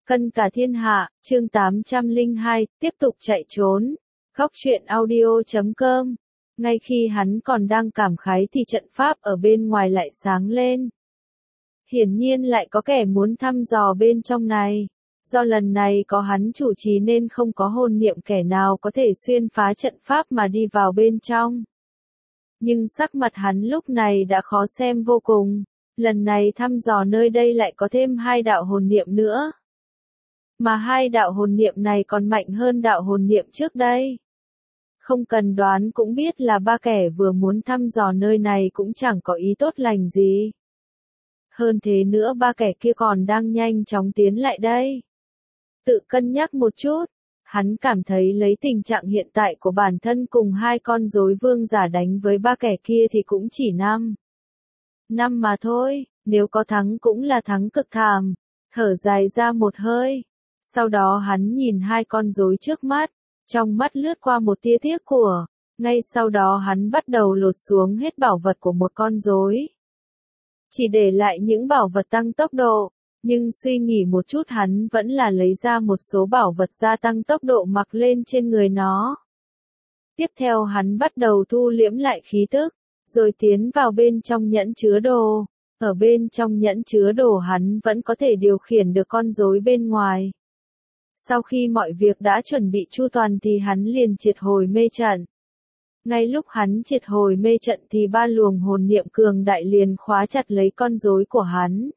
Cân cả thiên hạ, chương 802, tiếp tục chạy trốn. Góc truyện audio.com. Ngay khi hắn còn đang cảm khái thì trận pháp ở bên ngoài lại sáng lên. Hiển nhiên lại có kẻ muốn thăm dò bên trong này. Do lần này có hắn chủ trì nên không có hồn niệm kẻ nào có thể xuyên phá trận pháp mà đi vào bên trong. Nhưng sắc mặt hắn lúc này đã khó xem vô cùng. Lần này thăm dò nơi đây lại có thêm 2 đạo hồn niệm nữa. Mà 2 đạo hồn niệm này còn mạnh hơn đạo hồn niệm trước đây. Không cần đoán cũng biết là 3 kẻ vừa muốn thăm dò nơi này cũng chẳng có ý tốt lành gì. Hơn thế nữa 3 kẻ kia còn đang nhanh chóng tiến lại đây. Tự cân nhắc một chút, hắn cảm thấy lấy tình trạng hiện tại của bản thân cùng 2 con rối vương giả đánh với 3 kẻ kia thì cũng chỉ 5 mà thôi, nếu có thắng cũng là thắng cực thảm. Thở dài ra một hơi. Sau đó hắn nhìn 2 con rối trước mắt, trong mắt lướt qua một tia tiếc của. Ngay sau đó hắn bắt đầu lột xuống hết bảo vật của một con rối. Chỉ để lại những bảo vật tăng tốc độ, nhưng suy nghĩ một chút hắn vẫn là lấy ra một số bảo vật gia tăng tốc độ mặc lên trên người nó. Tiếp theo hắn bắt đầu thu liễm lại khí tức, rồi tiến vào bên trong nhẫn chứa đồ. Ở bên trong nhẫn chứa đồ hắn vẫn có thể điều khiển được con rối bên ngoài. Sau khi mọi việc đã chuẩn bị chu toàn thì hắn liền triệt hồi mê trận. Ngay lúc hắn triệt hồi mê trận thì 3 luồng hồn niệm cường đại liền khóa chặt lấy con rối của hắn.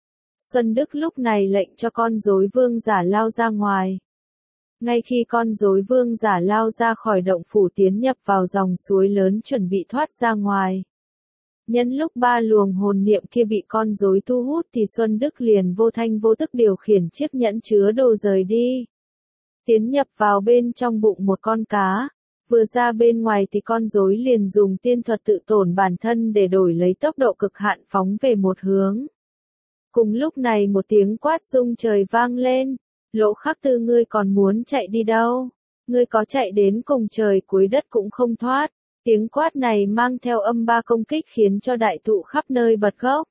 Xuân Đức lúc này lệnh cho con rối vương giả lao ra ngoài. Ngay khi con rối vương giả lao ra khỏi động phủ tiến nhập vào dòng suối lớn chuẩn bị thoát ra ngoài. Nhân lúc 3 luồng hồn niệm kia bị con rối thu hút thì Xuân Đức liền vô thanh vô tức điều khiển chiếc nhẫn chứa đồ rời đi. Tiến nhập vào bên trong bụng một con cá. Vừa ra bên ngoài thì con rối liền dùng tiên thuật tự tổn bản thân để đổi lấy tốc độ cực hạn phóng về một hướng. Cùng lúc này một tiếng quát rung trời vang lên. Lỗ Khắc Tư, ngươi còn muốn chạy đi đâu? Ngươi có chạy đến cùng trời cuối đất cũng không thoát. Tiếng quát này mang theo âm 3 công kích khiến cho đại thụ khắp nơi bật gốc.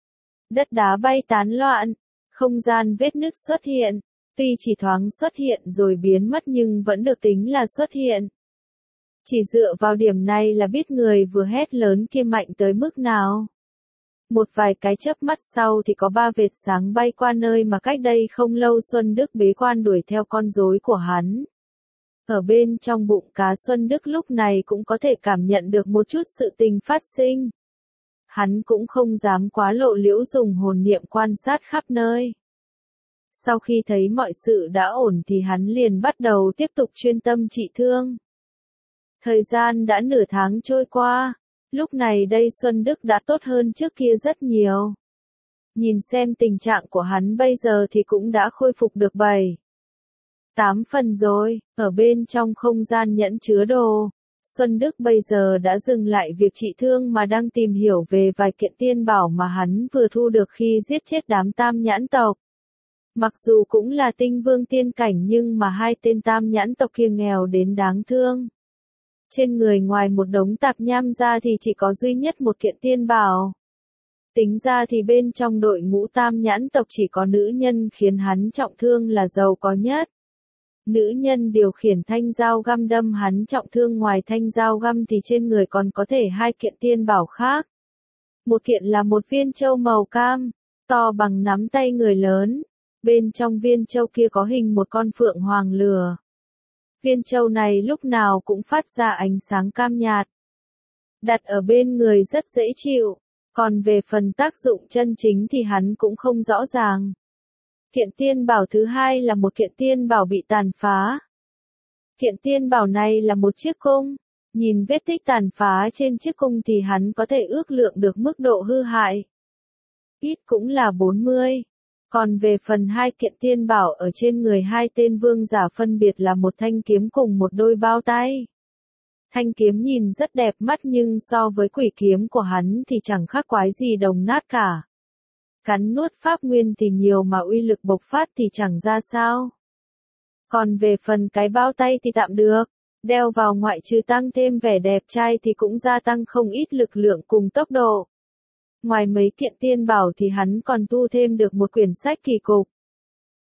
Đất đá bay tán loạn, không gian vết nứt xuất hiện, tuy chỉ thoáng xuất hiện rồi biến mất nhưng vẫn được tính là xuất hiện. Chỉ dựa vào điểm này là biết người vừa hét lớn kia mạnh tới mức nào. Một vài cái chớp mắt sau thì có 3 vệt sáng bay qua nơi mà cách đây không lâu Xuân Đức bế quan đuổi theo con rối của hắn. Ở bên trong bụng cá Xuân Đức lúc này cũng có thể cảm nhận được một chút sự tình phát sinh. Hắn cũng không dám quá lộ liễu dùng hồn niệm quan sát khắp nơi. Sau khi thấy mọi sự đã ổn thì hắn liền bắt đầu tiếp tục chuyên tâm trị thương. Thời gian đã nửa tháng trôi qua, lúc này đây Xuân Đức đã tốt hơn trước kia rất nhiều. Nhìn xem tình trạng của hắn bây giờ thì cũng đã khôi phục được 8 phần rồi. Ở bên trong không gian nhẫn chứa đồ, Xuân Đức bây giờ đã dừng lại việc trị thương mà đang tìm hiểu về vài kiện tiên bảo mà hắn vừa thu được khi giết chết đám tam nhãn tộc. Mặc dù cũng là tinh vương tiên cảnh nhưng mà 2 tên tam nhãn tộc kia nghèo đến đáng thương. Trên người ngoài một đống tạp nham ra thì chỉ có duy nhất một kiện tiên bảo. Tính ra thì bên trong đội ngũ tam nhãn tộc chỉ có nữ nhân khiến hắn trọng thương là giàu có nhất. Nữ nhân điều khiển thanh dao găm đâm hắn trọng thương, ngoài thanh dao găm thì trên người còn có thể 2 kiện tiên bảo khác. Một kiện là một viên châu màu cam, to bằng nắm tay người lớn. Bên trong viên châu kia có hình một con phượng hoàng lửa. Viên châu này lúc nào cũng phát ra ánh sáng cam nhạt. Đặt ở bên người rất dễ chịu, còn về phần tác dụng chân chính thì hắn cũng không rõ ràng. Kiện tiên bảo thứ 2 là một kiện tiên bảo bị tàn phá. Kiện tiên bảo này là một chiếc cung. Nhìn vết tích tàn phá trên chiếc cung thì hắn có thể ước lượng được mức độ hư hại. Ít cũng là 40. Còn về phần 2 kiện tiên bảo ở trên người 2 tên vương giả phân biệt là một thanh kiếm cùng một đôi bao tay. Thanh kiếm nhìn rất đẹp mắt nhưng so với quỷ kiếm của hắn thì chẳng khác quái gì đồng nát cả. Cắn nuốt pháp nguyên thì nhiều mà uy lực bộc phát thì chẳng ra sao. Còn về phần cái bao tay thì tạm được, đeo vào ngoại trừ tăng thêm vẻ đẹp trai thì cũng gia tăng không ít lực lượng cùng tốc độ. Ngoài mấy kiện tiên bảo thì hắn còn tu thêm được một quyển sách kỳ cục.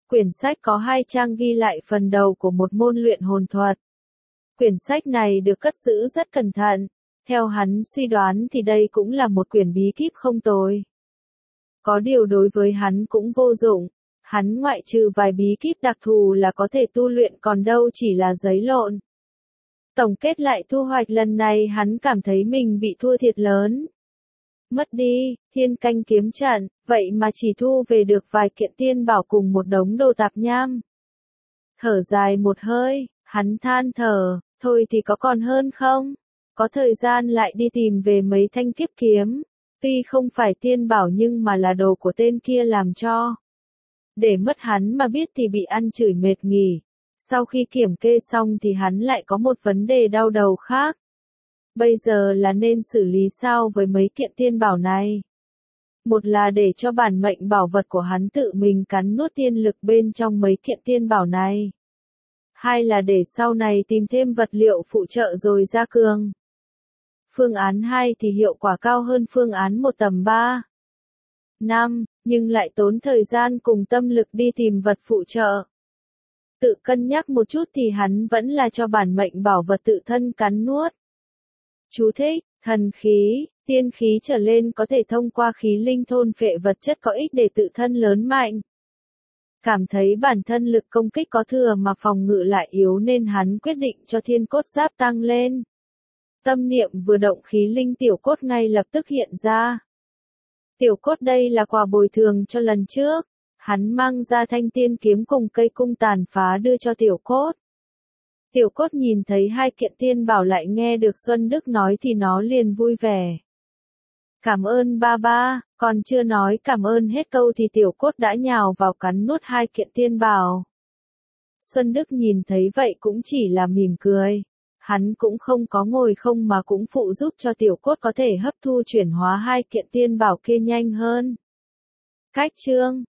Quyển sách có 2 trang ghi lại phần đầu của một môn luyện hồn thuật. Quyển sách này được cất giữ rất cẩn thận. Theo hắn suy đoán thì đây cũng là một quyển bí kíp không tồi. Có điều đối với hắn cũng vô dụng. Hắn ngoại trừ vài bí kíp đặc thù là có thể tu luyện còn đâu chỉ là giấy lộn. Tổng kết lại thu hoạch lần này hắn cảm thấy mình bị thua thiệt lớn. Mất đi, thiên canh kiếm trận, vậy mà chỉ thu về được vài kiện tiên bảo cùng một đống đồ tạp nham. Thở dài một hơi, hắn than thở, thôi thì có còn hơn không? Có thời gian lại đi tìm về mấy thanh kiếp kiếm. Tuy không phải tiên bảo nhưng mà là đồ của tên kia làm cho. Để mất hắn mà biết thì bị ăn chửi mệt nghỉ. Sau khi kiểm kê xong thì hắn lại có một vấn đề đau đầu khác. Bây giờ là nên xử lý sao với mấy kiện tiên bảo này? Một là để cho bản mệnh bảo vật của hắn tự mình cắn nuốt tiên lực bên trong mấy kiện tiên bảo này. Hai là để sau này tìm thêm vật liệu phụ trợ rồi ra cường. Phương án 2 thì hiệu quả cao hơn phương án 1 tầm 3. 5, nhưng lại tốn thời gian cùng tâm lực đi tìm vật phụ trợ. Tự cân nhắc một chút thì hắn vẫn là cho bản mệnh bảo vật tự thân cắn nuốt. Chú thích, thần khí, tiên khí trở lên có thể thông qua khí linh thôn phệ vật chất có ích để tự thân lớn mạnh. Cảm thấy bản thân lực công kích có thừa mà phòng ngự lại yếu nên hắn quyết định cho thiên cốt giáp tăng lên. Tâm niệm vừa động khí linh tiểu cốt ngay lập tức hiện ra. Tiểu cốt đây là quà bồi thường cho lần trước. Hắn mang ra thanh tiên kiếm cùng cây cung tàn phá đưa cho tiểu cốt. Tiểu cốt nhìn thấy 2 kiện tiên bảo lại nghe được Xuân Đức nói thì nó liền vui vẻ. Cảm ơn ba ba, còn chưa nói cảm ơn hết câu thì tiểu cốt đã nhào vào cắn nuốt 2 kiện tiên bảo. Xuân Đức nhìn thấy vậy cũng chỉ là mỉm cười. Hắn cũng không có ngồi không mà cũng phụ giúp cho tiểu cốt có thể hấp thu chuyển hóa 2 kiện tiên bảo kia nhanh hơn. Cách chương